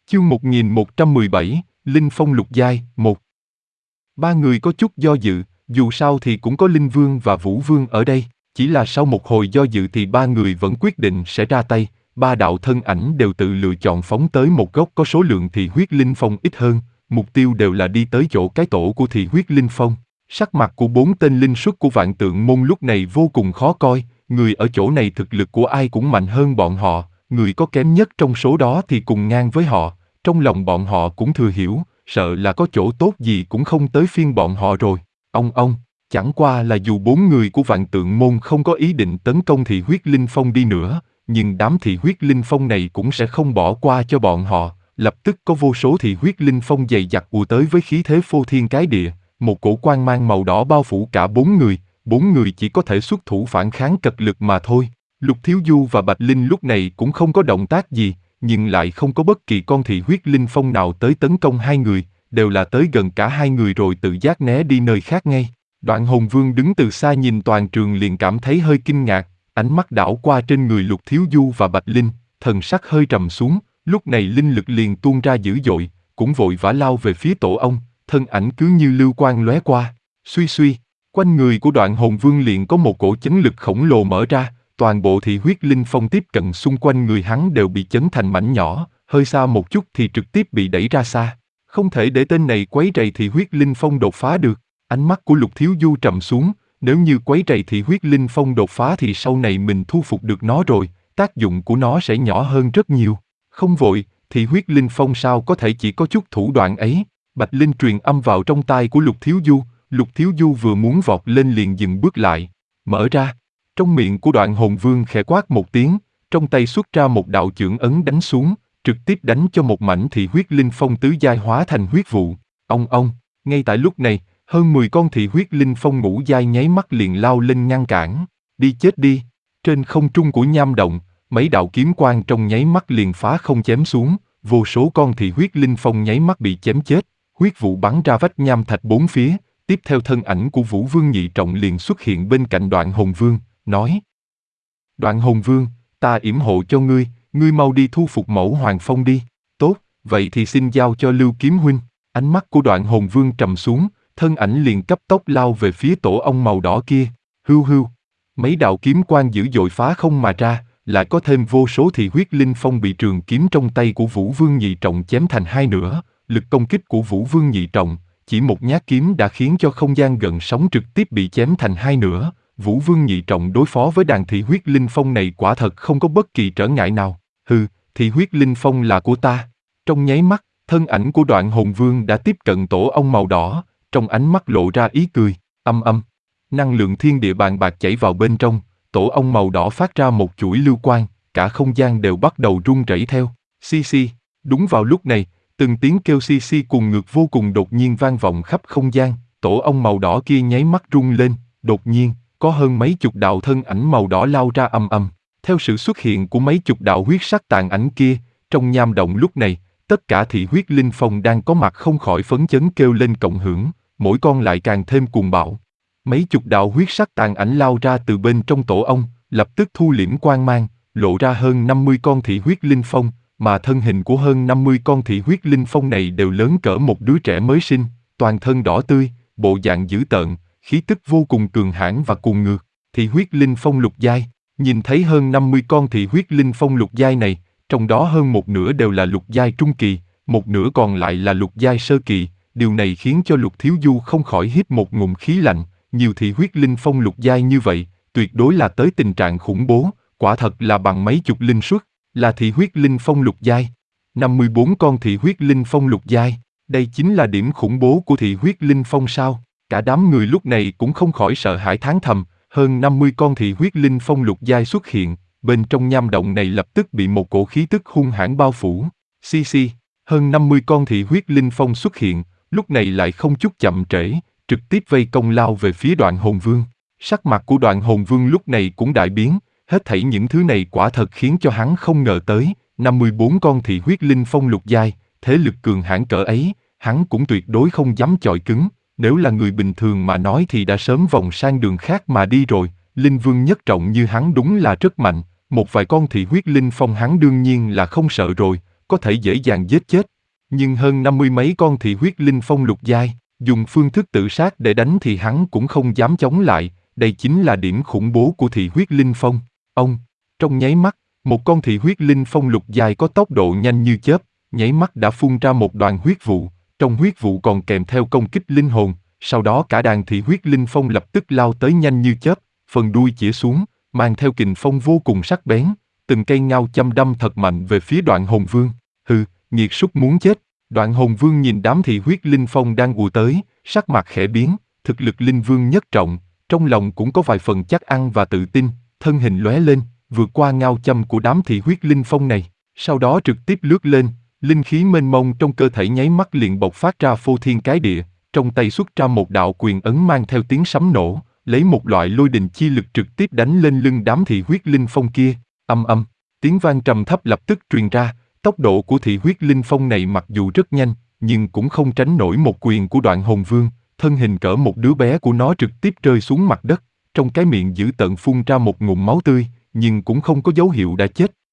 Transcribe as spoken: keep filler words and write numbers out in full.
Chương một nghìn một trăm mười bảy, Linh Phong lục giai, một. Ba người có chút do dự, dù sao thì cũng có Linh Vương và Vũ Vương ở đây, chỉ là sau một hồi do dự thì ba người vẫn quyết định sẽ ra tay, ba đạo thân ảnh đều tự lựa chọn phóng tới một góc có số lượng thị huyết linh phong ít hơn, mục tiêu đều là đi tới chỗ cái tổ của thị huyết linh phong. Sắc mặt của bốn tên linh xuất của Vạn Tượng Môn lúc này vô cùng khó coi, người ở chỗ này thực lực của ai cũng mạnh hơn bọn họ, người có kém nhất trong số đó thì cùng ngang với họ. Trong lòng bọn họ cũng thừa hiểu, sợ là có chỗ tốt gì cũng không tới phiên bọn họ rồi. Ông ông, chẳng qua là dù bốn người của Vạn Tượng Môn không có ý định tấn công thị huyết linh phong đi nữa, nhưng đám thị huyết linh phong này cũng sẽ không bỏ qua cho bọn họ. Lập tức có vô số thị huyết linh phong dày dặt ùa tới với khí thế phô thiên cái địa, một cổ quang mang màu đỏ bao phủ cả bốn người, bốn người chỉ có thể xuất thủ phản kháng cật lực mà thôi. Lục Thiếu Du và Bạch Linh lúc này cũng không có động tác gì, nhưng lại không có bất kỳ con thị huyết linh phong nào tới tấn công hai người, đều là tới gần cả hai người rồi tự giác né đi nơi khác ngay. Đoạn Hồn Vương đứng từ xa nhìn toàn trường liền cảm thấy hơi kinh ngạc, ánh mắt đảo qua trên người Lục Thiếu Du và Bạch Linh, thần sắc hơi trầm xuống, lúc này linh lực liền tuôn ra dữ dội, cũng vội vã lao về phía tổ ông, thân ảnh cứ như lưu quang lóe qua. Suy suy, quanh người của Đoạn Hồn Vương liền có một cổ chấn lực khổng lồ mở ra. Toàn bộ thị huyết linh phong tiếp cận xung quanh người hắn đều bị chấn thành mảnh nhỏ, hơi xa một chút thì trực tiếp bị đẩy ra xa. Không thể để tên này quấy rầy thị huyết linh phong đột phá được. Ánh mắt của Lục Thiếu Du trầm xuống, nếu như quấy rầy thị huyết linh phong đột phá thì sau này mình thu phục được nó rồi, tác dụng của nó sẽ nhỏ hơn rất nhiều. Không vội, thị huyết linh phong sao có thể chỉ có chút thủ đoạn ấy. Bạch Linh truyền âm vào trong tai của Lục Thiếu Du, Lục Thiếu Du vừa muốn vọt lên liền dừng bước lại, mở ra. Trong miệng của Đoạn Hồn Vương khẽ quát một tiếng, trong tay xuất ra một đạo chưởng ấn đánh xuống, trực tiếp đánh cho một mảnh thị huyết linh phong tứ giai hóa thành huyết vụ. Ông ông, ngay tại lúc này, hơn mười con thị huyết linh phong ngũ giai nháy mắt liền lao lên ngăn cản. Đi chết đi! Trên không trung của nham động, mấy đạo kiếm quang trong nháy mắt liền phá không chém xuống, vô số con thị huyết linh phong nháy mắt bị chém chết, huyết vụ bắn ra vách nham thạch bốn phía. Tiếp theo thân ảnh của Vũ Vương nhị trọng liền xuất hiện bên cạnh Đoạn Hồn Vương, nói: Đoạn Hồn Vương, ta yểm hộ cho ngươi, ngươi mau đi thu phục Mẫu Hoàng Phong đi. Tốt, vậy thì xin giao cho Lưu Kiếm huynh. Ánh mắt của Đoạn Hồn Vương trầm xuống, thân ảnh liền cấp tốc lao về phía tổ ong màu đỏ kia. Hưu hưu, mấy đạo kiếm quang dữ dội phá không mà ra, lại có thêm vô số thị huyết linh phong bị trường kiếm trong tay của Vũ Vương nhị trọng chém thành hai nửa. Lực công kích của Vũ Vương nhị trọng, chỉ một nhát kiếm đã khiến cho không gian gần sóng trực tiếp bị chém thành hai nửa. Vũ Vương nhị trọng đối phó với đàn thị huyết linh phong này quả thật không có bất kỳ trở ngại nào. Hừ, thị huyết linh phong là của ta. Trong nháy mắt, thân ảnh của Đoạn Hồn Vương đã tiếp cận tổ ong màu đỏ, trong ánh mắt lộ ra ý cười, âm âm. Năng lượng thiên địa bàn bạc chảy vào bên trong, tổ ong màu đỏ phát ra một chuỗi lưu quang, cả không gian đều bắt đầu rung rẩy theo. Xi xi, đúng vào lúc này, từng tiếng kêu xi xi cuồng ngược vô cùng đột nhiên vang vọng khắp không gian, tổ ong màu đỏ kia nháy mắt rung lên, đột nhiên có hơn mấy chục đạo thân ảnh màu đỏ lao ra ầm ầm. Theo sự xuất hiện của mấy chục đạo huyết sắc tàn ảnh kia, trong nham động lúc này, tất cả thị huyết linh phong đang có mặt không khỏi phấn chấn kêu lên cộng hưởng, mỗi con lại càng thêm cuồng bạo. Mấy chục đạo huyết sắc tàn ảnh lao ra từ bên trong tổ ong, lập tức thu liễm quang mang, lộ ra hơn năm mươi con thị huyết linh phong, mà thân hình của hơn năm mươi con thị huyết linh phong này đều lớn cỡ một đứa trẻ mới sinh, toàn thân đỏ tươi, bộ dạng dữ tợn, khí tức vô cùng cường hãn và cuồng ngược. Thị huyết linh phong lục giai, nhìn thấy hơn năm mươi con thị huyết linh phong lục giai này, trong đó hơn một nửa đều là lục giai trung kỳ, một nửa còn lại là lục giai sơ kỳ, điều này khiến cho Lục Thiếu Du không khỏi hít một ngụm khí lạnh, nhiều thị huyết linh phong lục giai như vậy, tuyệt đối là tới tình trạng khủng bố, quả thật là bằng mấy chục linh suất, là thị huyết linh phong lục giai. năm mươi bốn con thị huyết linh phong lục giai, đây chính là điểm khủng bố của thị huyết linh phong sao? Cả đám người lúc này cũng không khỏi sợ hãi thán thầm, hơn năm mươi con thị huyết linh phong lục giai xuất hiện, bên trong nham động này lập tức bị một cổ khí tức hung hãn bao phủ. Xi xi, hơn năm mươi con thị huyết linh phong xuất hiện, lúc này lại không chút chậm trễ, trực tiếp vây công lao về phía Đoạn Hồn Vương. Sắc mặt của Đoạn Hồn Vương lúc này cũng đại biến, hết thảy những thứ này quả thật khiến cho hắn không ngờ tới, năm mươi bốn con thị huyết linh phong lục giai, thế lực cường hãn cỡ ấy, hắn cũng tuyệt đối không dám chọi cứng. Nếu là người bình thường mà nói thì đã sớm vòng sang đường khác mà đi rồi. Linh Vương nhất trọng như hắn đúng là rất mạnh, một vài con thị huyết linh phong hắn đương nhiên là không sợ rồi, có thể dễ dàng giết chết. Nhưng hơn năm mươi mấy con thị huyết linh phong lục giai, dùng phương thức tự sát để đánh thì hắn cũng không dám chống lại, đây chính là điểm khủng bố của thị huyết linh phong. Ông, trong nháy mắt, một con thị huyết linh phong lục giai có tốc độ nhanh như chớp, nháy mắt đã phun ra một đoàn huyết vụ, trong huyết vụ còn kèm theo công kích linh hồn, sau đó cả đàn thị huyết linh phong lập tức lao tới nhanh như chớp, phần đuôi chĩa xuống, mang theo kình phong vô cùng sắc bén, từng cây ngao châm đâm thật mạnh về phía Đoạn Hồn Vương. Hừ, nghiệt súc muốn chết. Đoạn Hồn Vương nhìn đám thị huyết linh phong đang ùa tới, sắc mặt khẽ biến, thực lực linh vương nhất trọng, trong lòng cũng có vài phần chắc ăn và tự tin, thân hình lóe lên, vượt qua ngao châm của đám thị huyết linh phong này, sau đó trực tiếp lướt lên, linh khí mênh mông trong cơ thể nháy mắt liền bộc phát ra phô thiên cái địa, trong tay xuất ra một đạo quyền ấn mang theo tiếng sấm nổ, lấy một loại lôi đình chi lực trực tiếp đánh lên lưng đám thị huyết linh phong kia, âm âm, tiếng vang trầm thấp lập tức truyền ra. Tốc độ của thị huyết linh phong này mặc dù rất nhanh, nhưng cũng không tránh nổi một quyền của Đoạn Hồn Vương, thân hình cỡ một đứa bé của nó trực tiếp rơi xuống mặt đất, trong cái miệng dữ tợn phun ra một ngụm máu tươi, nhưng cũng không có dấu hiệu đã chết.